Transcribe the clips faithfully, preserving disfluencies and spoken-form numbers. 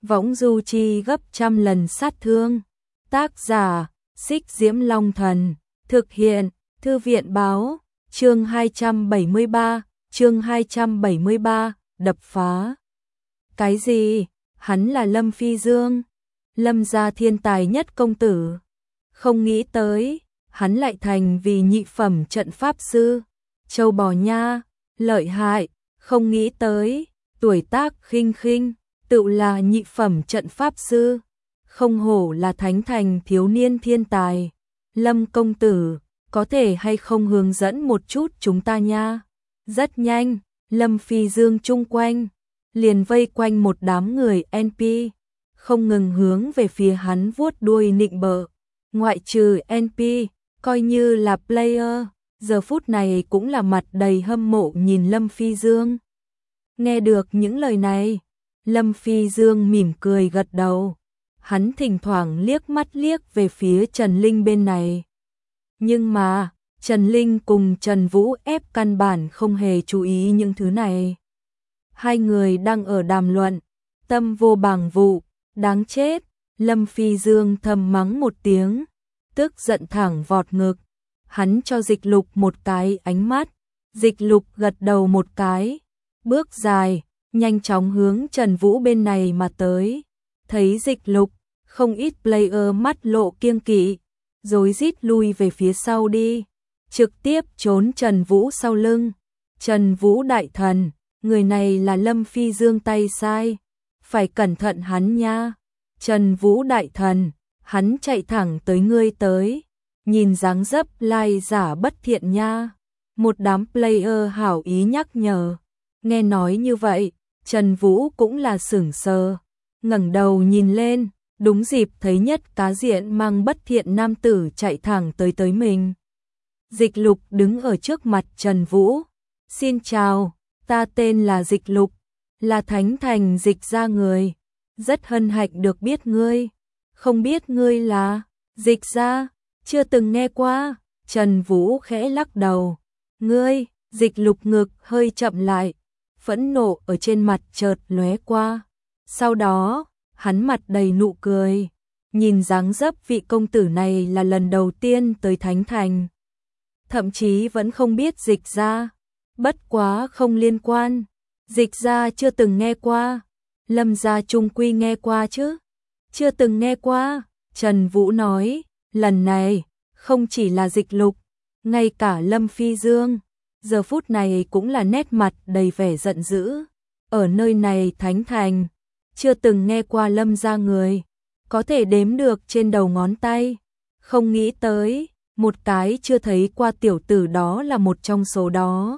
võng du chi gấp trăm lần sát thương. Tác giả, Xích Diễm Long Thần, thực hiện, Thư viện báo, chương hai trăm bảy mươi ba, chương hai trăm bảy mươi ba, đập phá. Cái gì? Hắn là Lâm Phi Dương, Lâm gia thiên tài nhất công tử. Không nghĩ tới, hắn lại thành vì nhị phẩm trận pháp sư. Châu bò nha, lợi hại, không nghĩ tới, tuổi tác khinh khinh, tự là nhị phẩm trận pháp sư. Không hổ là thánh thành thiếu niên thiên tài. Lâm công tử, có thể hay không hướng dẫn một chút chúng ta nha? Rất nhanh, Lâm Phi Dương chung quanh, liền vây quanh một đám người en pê, không ngừng hướng về phía hắn vuốt đuôi nịnh bợ. Ngoại trừ en pê, coi như là player, giờ phút này cũng là mặt đầy hâm mộ nhìn Lâm Phi Dương. Nghe được những lời này, Lâm Phi Dương mỉm cười gật đầu. Hắn thỉnh thoảng liếc mắt liếc về phía Trần Linh bên này. Nhưng mà, Trần Linh cùng Trần Vũ ép căn bản không hề chú ý những thứ này. Hai người đang ở đàm luận, tâm vô bảng vụ, đáng chết. Lâm Phi Dương thầm mắng một tiếng, tức giận thẳng vọt ngực. Hắn cho Dịch Lục một cái ánh mắt, Dịch Lục gật đầu một cái, bước dài, nhanh chóng hướng Trần Vũ bên này mà tới. Thấy Dịch Lục, không ít player mắt lộ kiêng kỵ, rối rít lui về phía sau đi, trực tiếp trốn Trần Vũ sau lưng. Trần Vũ đại thần, người này là Lâm Phi Dương tay sai, phải cẩn thận hắn nha. Trần Vũ đại thần, hắn chạy thẳng tới ngươi tới, nhìn dáng dấp lai giả bất thiện nha. Một đám player hảo ý nhắc nhở. Nghe nói như vậy, Trần Vũ cũng là sửng sờ, ngẩng đầu nhìn lên, đúng dịp thấy nhất cá diện mang bất thiện nam tử chạy thẳng tới tới mình. Dịch Lục đứng ở trước mặt Trần Vũ. Xin chào, ta tên là Dịch Lục, là Thánh Thành Dịch gia người. Rất hân hạnh được biết ngươi. Không biết ngươi là Dịch gia, chưa từng nghe qua. Trần Vũ khẽ lắc đầu. Ngươi, Dịch Lục ngực hơi chậm lại, phẫn nộ ở trên mặt chợt lóe qua. Sau đó, hắn mặt đầy nụ cười, nhìn dáng dấp vị công tử này là lần đầu tiên tới Thánh Thành. Thậm chí vẫn không biết Dịch gia, bất quá không liên quan. Dịch gia chưa từng nghe qua, Lâm gia trung quy nghe qua chứ? Chưa từng nghe qua. Trần Vũ nói, lần này, không chỉ là Dịch Lục, ngay cả Lâm Phi Dương, giờ phút này cũng là nét mặt đầy vẻ giận dữ. Ở nơi này Thánh Thành, chưa từng nghe qua Lâm gia người, có thể đếm được trên đầu ngón tay. Không nghĩ tới, một cái chưa thấy qua tiểu tử đó là một trong số đó.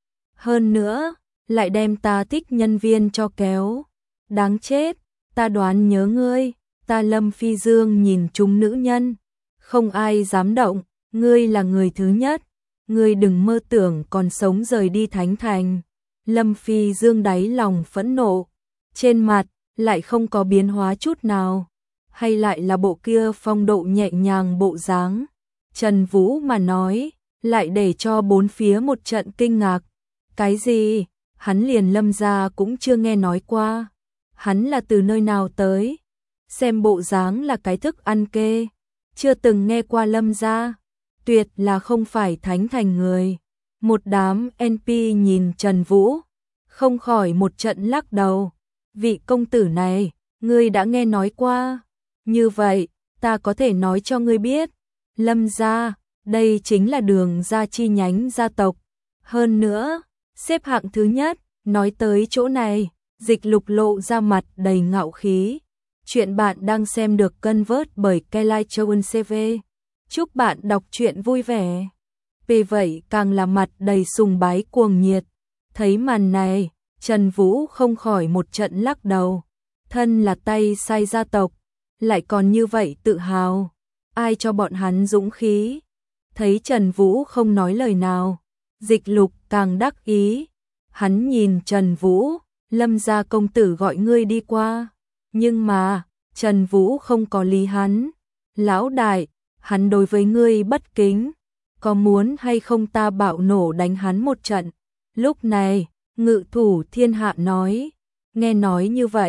Hơn nữa, lại đem ta thích nhân viên cho kéo. Đáng chết, ta đoán nhớ ngươi, ta Lâm Phi Dương nhìn chúng nữ nhân, không ai dám động, ngươi là người thứ nhất, ngươi đừng mơ tưởng còn sống rời đi Thánh Thành. Lâm Phi Dương đáy lòng phẫn nộ, trên mặt lại không có biến hóa chút nào, hay lại là bộ kia phong độ nhẹ nhàng bộ dáng. Trần Vũ mà nói, lại để cho bốn phía một trận kinh ngạc. Cái gì? Hắn liền Lâm gia cũng chưa nghe nói qua. Hắn là từ nơi nào tới? Xem bộ dáng là cái thức ăn kê, chưa từng nghe qua Lâm gia, tuyệt là không phải Thánh Thành người. Một đám en pê nhìn Trần Vũ, không khỏi một trận lắc đầu. Vị công tử này, ngươi đã nghe nói qua. Như vậy, ta có thể nói cho ngươi biết, Lâm gia, đây chính là Đường gia chi nhánh gia tộc. Hơn nữa, xếp hạng thứ nhất. Nói tới chỗ này, Dịch Lục lộ ra mặt đầy ngạo khí. Chuyện bạn đang xem được cân vớt bởi Kelai Chowen xê vê. Chúc bạn đọc truyện vui vẻ. Vì vậy càng là mặt đầy sùng bái cuồng nhiệt. Thấy màn này, Trần Vũ không khỏi một trận lắc đầu. Thân là tay sai gia tộc, lại còn như vậy tự hào. Ai cho bọn hắn dũng khí? Thấy Trần Vũ không nói lời nào, Dịch Lục càng đắc ý. Hắn nhìn Trần Vũ, Lâm gia công tử gọi ngươi đi qua. Nhưng mà, Trần Vũ không có lý hắn. Lão đại, hắn đối với ngươi bất kính, có muốn hay không ta bạo nổ đánh hắn một trận? Lúc này, Ngự thủ thiên hạ nói. Nghe nói như vậy,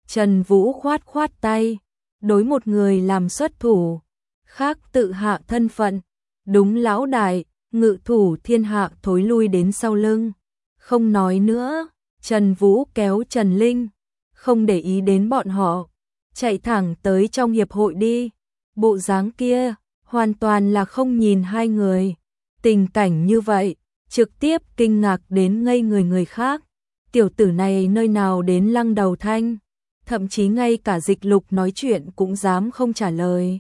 Trần Vũ khoát khoát tay, đối một người làm xuất thủ, khác tự hạ thân phận, đúng lão đại, ngự thủ thiên hạ thối lui đến sau lưng. Không nói nữa, Trần Vũ kéo Trần Linh, không để ý đến bọn họ, chạy thẳng tới trong hiệp hội đi. Bộ dáng kia, hoàn toàn là không nhìn hai người. Tình cảnh như vậy, trực tiếp kinh ngạc đến ngây người người khác. Tiểu tử này nơi nào đến Lăng Đầu Thanh, thậm chí ngay cả Dịch Lục nói chuyện cũng dám không trả lời.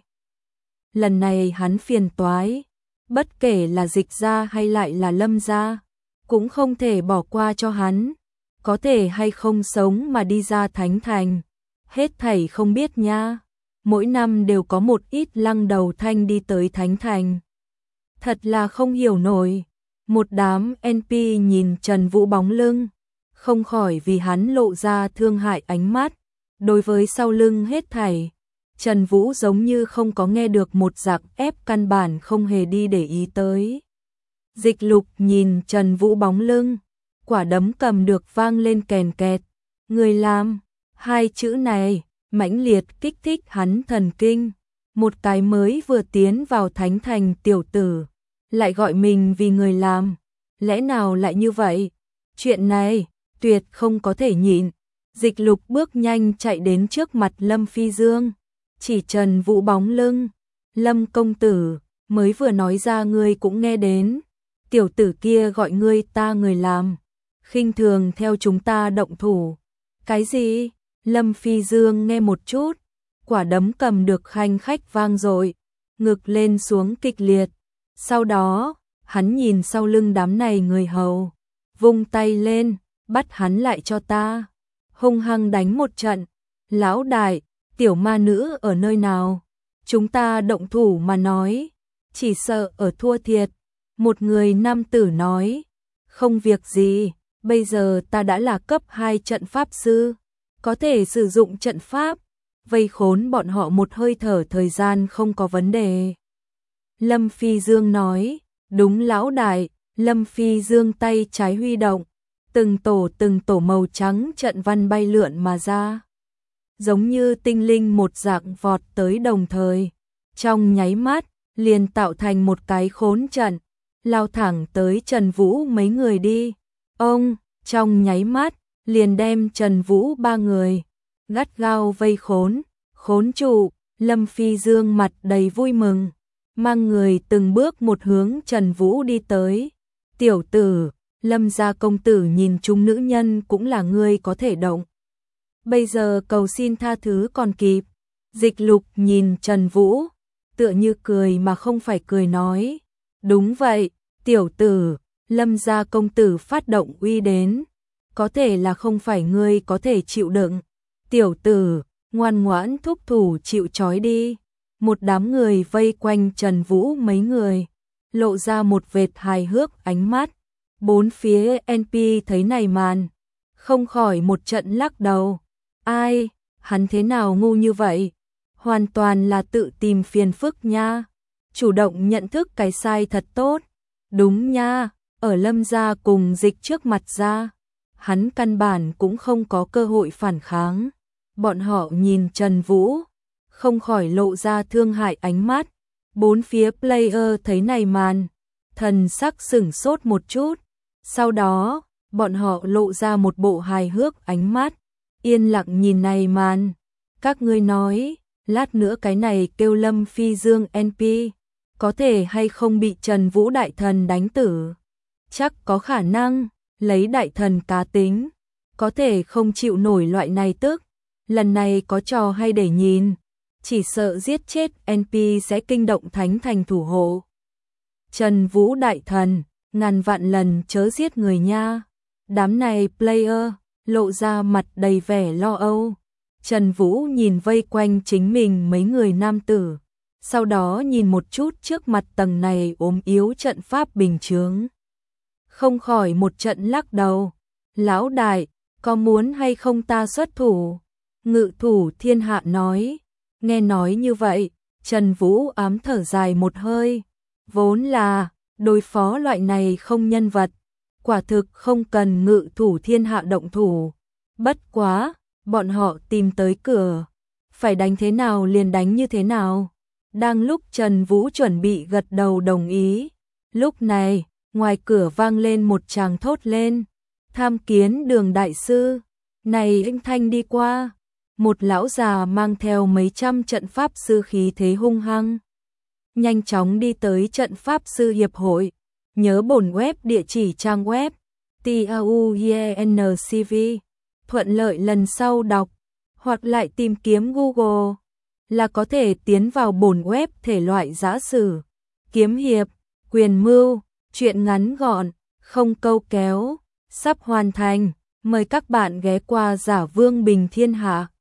Lần này hắn phiền toái, bất kể là Dịch gia hay lại là Lâm gia, cũng không thể bỏ qua cho hắn. Có thể hay không sống mà đi ra Thánh Thành, hết thảy không biết nha. Mỗi năm đều có một ít Lăng Đầu Thanh đi tới Thánh Thành. Thật là không hiểu nổi. Một đám en pê nhìn Trần Vũ bóng lưng, không khỏi vì hắn lộ ra thương hại ánh mắt. Đối với sau lưng hết thảy, Trần Vũ giống như không có nghe được một dạng, ép căn bản không hề đi để ý tới. Dịch Lục nhìn Trần Vũ bóng lưng, quả đấm cầm được vang lên kèn kẹt. Người làm, hai chữ này mãnh liệt kích thích hắn thần kinh. Một cái mới vừa tiến vào Thánh Thành tiểu tử, lại gọi mình vì người làm, lẽ nào lại như vậy? Chuyện này tuyệt không có thể nhịn. Dịch Lục bước nhanh chạy đến trước mặt Lâm Phi Dương, chỉ Trần Vũ bóng lưng. Lâm công tử, mới vừa nói ra ngươi cũng nghe đến. Tiểu tử kia gọi ngươi ta người làm, khinh thường theo chúng ta động thủ. Cái gì? Lâm Phi Dương nghe một chút, quả đấm cầm được khanh khách vang dội, ngực lên xuống kịch liệt. Sau đó, hắn nhìn sau lưng đám này người hầu, vung tay lên, bắt hắn lại cho ta. Hung hăng đánh một trận. Lão đại, tiểu ma nữ ở nơi nào? Chúng ta động thủ mà nói, chỉ sợ ở thua thiệt. Một người nam tử nói, không việc gì, bây giờ ta đã là cấp hai trận pháp sư, có thể sử dụng trận pháp, vây khốn bọn họ một hơi thở thời gian không có vấn đề. Lâm Phi Dương nói, đúng lão đại. Lâm Phi Dương tay trái huy động, từng tổ từng tổ màu trắng trận văn bay lượn mà ra, giống như tinh linh một dạng vọt tới đồng thời. Trong nháy mắt, liền tạo thành một cái khốn trận, lao thẳng tới Trần Vũ mấy người đi. Ông, trong nháy mắt, liền đem Trần Vũ ba người gắt gao vây khốn, khốn trụ. Lâm Phi Dương mặt đầy vui mừng, mang người từng bước một hướng Trần Vũ đi tới. Tiểu tử, Lâm gia công tử nhìn chúng nữ nhân cũng là ngươi có thể động. Bây giờ cầu xin tha thứ còn kịp. Dịch Lục nhìn Trần Vũ, tựa như cười mà không phải cười nói. Đúng vậy, tiểu tử, Lâm gia công tử phát động uy đến, có thể là không phải ngươi có thể chịu đựng. Tiểu tử, ngoan ngoãn thúc thủ chịu trói đi. Một đám người vây quanh Trần Vũ mấy người, lộ ra một vệt hài hước ánh mắt. Bốn phía en pê thấy này màn, không khỏi một trận lắc đầu. Ai, hắn thế nào ngu như vậy? Hoàn toàn là tự tìm phiền phức nha. Chủ động nhận thức cái sai thật tốt. Đúng nha, ở Lâm gia cùng Dịch trước mặt ra, hắn căn bản cũng không có cơ hội phản kháng. Bọn họ nhìn Trần Vũ, không khỏi lộ ra thương hại ánh mắt. Bốn phía player thấy này màn, thần sắc sửng sốt một chút. Sau đó, bọn họ lộ ra một bộ hài hước ánh mắt, yên lặng nhìn này màn. Các ngươi nói, lát nữa cái này kêu Lâm Phi Dương en pê, có thể hay không bị Trần Vũ đại thần đánh tử? Chắc có khả năng, lấy đại thần cá tính, có thể không chịu nổi loại này tức. Lần này có trò hay để nhìn, chỉ sợ giết chết en pê sẽ kinh động Thánh Thành thủ hộ. Trần Vũ đại thần, ngàn vạn lần chớ giết người nha. Đám này player lộ ra mặt đầy vẻ lo âu. Trần Vũ nhìn vây quanh chính mình mấy người nam tử, sau đó nhìn một chút trước mặt tầng này ốm yếu trận pháp bình chướng, không khỏi một trận lắc đầu. Lão đại, có muốn hay không ta xuất thủ? Ngự thủ thiên hạ nói. Nghe nói như vậy, Trần Vũ ám thở dài một hơi. Vốn là đối phó loại này không nhân vật, quả thực không cần ngự thủ thiên hạ động thủ. Bất quá, bọn họ tìm tới cửa, phải đánh thế nào liền đánh như thế nào. Đang lúc Trần Vũ chuẩn bị gật đầu đồng ý, lúc này, ngoài cửa vang lên một tràng thốt lên, tham kiến Đường đại sư. Này anh Thanh đi qua, một lão già mang theo mấy trăm trận pháp sư khí thế hung hăng. Nhanh chóng đi tới trận pháp sư hiệp hội, nhớ bổn web địa chỉ trang web, tauyencv, thuận lợi lần sau đọc, hoặc lại tìm kiếm Google, là có thể tiến vào bổn web thể loại giã sử, kiếm hiệp, quyền mưu, truyện ngắn gọn, không câu kéo, sắp hoàn thành, mời các bạn ghé qua Giả Vương Bình Thiên Hạ.